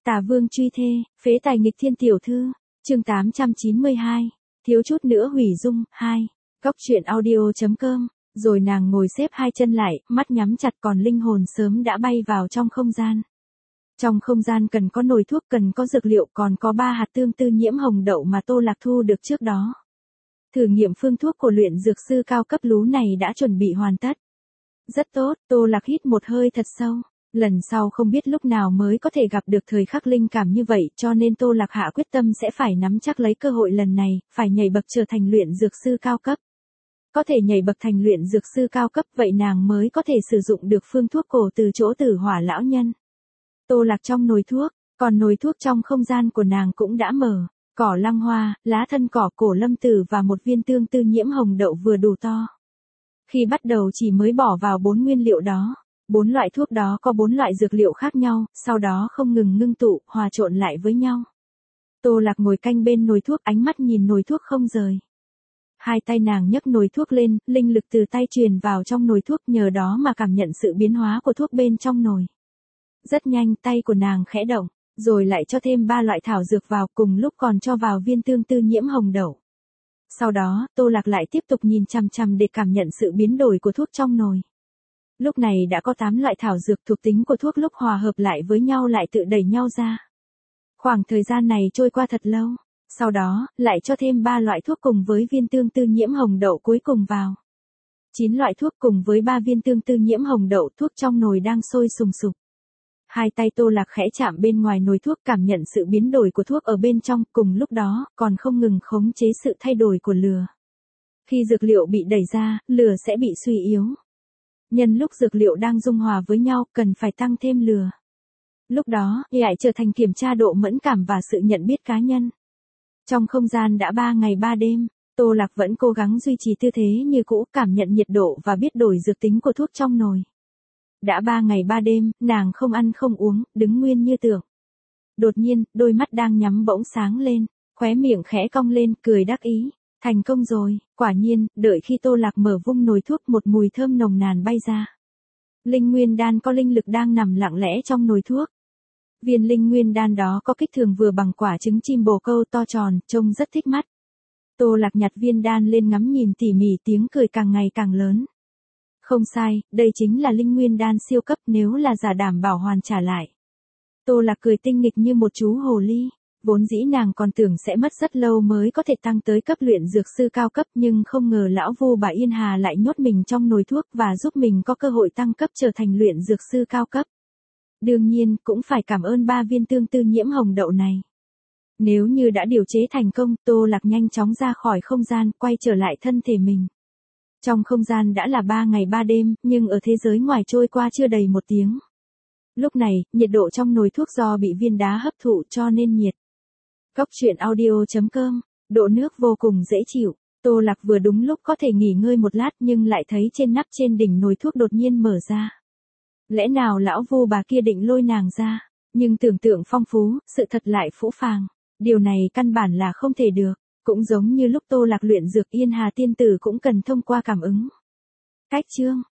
Tà vương truy thê, phế tài nghịch thiên tiểu thư, chương 892, thiếu chút nữa hủy dung, 2, Góc truyện audio.com, rồi nàng ngồi xếp hai chân lại, mắt nhắm chặt còn linh hồn sớm đã bay vào trong không gian. Trong không gian cần có nồi thuốc, cần có dược liệu, còn có 3 hạt tương tư nhiễm hồng đậu mà Tô Lạc thu được trước đó. Thử nghiệm phương thuốc của luyện dược sư cao cấp lú này đã chuẩn bị hoàn tất. Rất tốt, Tô Lạc hít một hơi thật sâu. Lần sau không biết lúc nào mới có thể gặp được thời khắc linh cảm như vậy, cho nên Tô Lạc hạ quyết tâm sẽ phải nắm chắc lấy cơ hội lần này, phải nhảy bậc trở thành luyện dược sư cao cấp. Có thể nhảy bậc thành luyện dược sư cao cấp, vậy nàng mới có thể sử dụng được phương thuốc cổ từ chỗ Tử Hỏa lão nhân. Tô Lạc trong nồi thuốc, còn nồi thuốc trong không gian của nàng cũng đã mở, cỏ lăng hoa, lá thân cỏ, cổ lâm tử và một viên tương tư nhiễm hồng đậu vừa đủ to. Khi bắt đầu chỉ mới bỏ vào 4 nguyên liệu đó. 4 loại thuốc đó có 4 loại dược liệu khác nhau, sau đó không ngừng ngưng tụ, hòa trộn lại với nhau. Tô Lạc ngồi canh bên nồi thuốc, ánh mắt nhìn nồi thuốc không rời. Hai tay nàng nhấc nồi thuốc lên, linh lực từ tay truyền vào trong nồi thuốc, nhờ đó mà cảm nhận sự biến hóa của thuốc bên trong nồi. Rất nhanh, tay của nàng khẽ động, rồi lại cho thêm 3 loại thảo dược vào, cùng lúc còn cho vào viên tương tư nhiễm hồng đậu. Sau đó, Tô Lạc lại tiếp tục nhìn chằm chằm để cảm nhận sự biến đổi của thuốc trong nồi. Lúc này đã có 8 loại thảo dược, thuộc tính của thuốc lúc hòa hợp lại với nhau lại tự đẩy nhau ra. Khoảng thời gian này trôi qua thật lâu, sau đó, lại cho thêm 3 loại thuốc cùng với viên tương tư nhiễm hồng đậu cuối cùng vào. 9 loại thuốc cùng với 3 viên tương tư nhiễm hồng đậu, thuốc trong nồi đang sôi sùng sục. Hai tay Tô Lạc khẽ chạm bên ngoài nồi thuốc, cảm nhận sự biến đổi của thuốc ở bên trong, cùng lúc đó, còn không ngừng khống chế sự thay đổi của lửa. Khi dược liệu bị đẩy ra, lửa sẽ bị suy yếu. Nhân lúc dược liệu đang dung hòa với nhau, cần phải tăng thêm lửa. Lúc đó, lại trở thành kiểm tra độ mẫn cảm và sự nhận biết cá nhân. Trong không gian đã 3 ngày 3 đêm, Tô Lạc vẫn cố gắng duy trì tư thế như cũ, cảm nhận nhiệt độ và biết đổi dược tính của thuốc trong nồi. Đã 3 ngày 3 đêm, nàng không ăn không uống, đứng nguyên như tượng. Đột nhiên, đôi mắt đang nhắm bỗng sáng lên, khóe miệng khẽ cong lên, cười đắc ý. Thành công rồi, quả nhiên, đợi khi Tô Lạc mở vung nồi thuốc, một mùi thơm nồng nàn bay ra. Linh nguyên đan có linh lực đang nằm lặng lẽ trong nồi thuốc. Viên linh nguyên đan đó có kích thước vừa bằng quả trứng chim bồ câu to tròn, trông rất thích mắt. Tô Lạc nhặt viên đan lên ngắm nhìn tỉ mỉ, tiếng cười càng ngày càng lớn. Không sai, đây chính là linh nguyên đan siêu cấp, nếu là giả đảm bảo hoàn trả lại. Tô Lạc cười tinh nghịch như một chú hồ ly. Vốn dĩ nàng còn tưởng sẽ mất rất lâu mới có thể tăng tới cấp luyện dược sư cao cấp, nhưng không ngờ lão Vu bà Yên Hà lại nhốt mình trong nồi thuốc và giúp mình có cơ hội tăng cấp trở thành luyện dược sư cao cấp. Đương nhiên, cũng phải cảm ơn 3 viên tương tư nhiễm hồng đậu này. Nếu như đã điều chế thành công, Tô Lạc nhanh chóng ra khỏi không gian, quay trở lại thân thể mình. Trong không gian đã là 3 ngày 3 đêm, nhưng ở thế giới ngoài trôi qua chưa đầy 1 tiếng. Lúc này, nhiệt độ trong nồi thuốc do bị viên đá hấp thụ cho nên nhiệt. Góc truyện audio.com, độ nước vô cùng dễ chịu. Tô Lạc vừa đúng lúc có thể nghỉ ngơi một lát, nhưng lại thấy trên nắp trên đỉnh nồi thuốc đột nhiên mở ra. Lẽ nào lão Vu bà kia định lôi nàng ra, nhưng tưởng tượng phong phú, sự thật lại phũ phàng. Điều này căn bản là không thể được, cũng giống như lúc Tô Lạc luyện dược, Yên Hà tiên tử cũng cần thông qua cảm ứng. Cách chương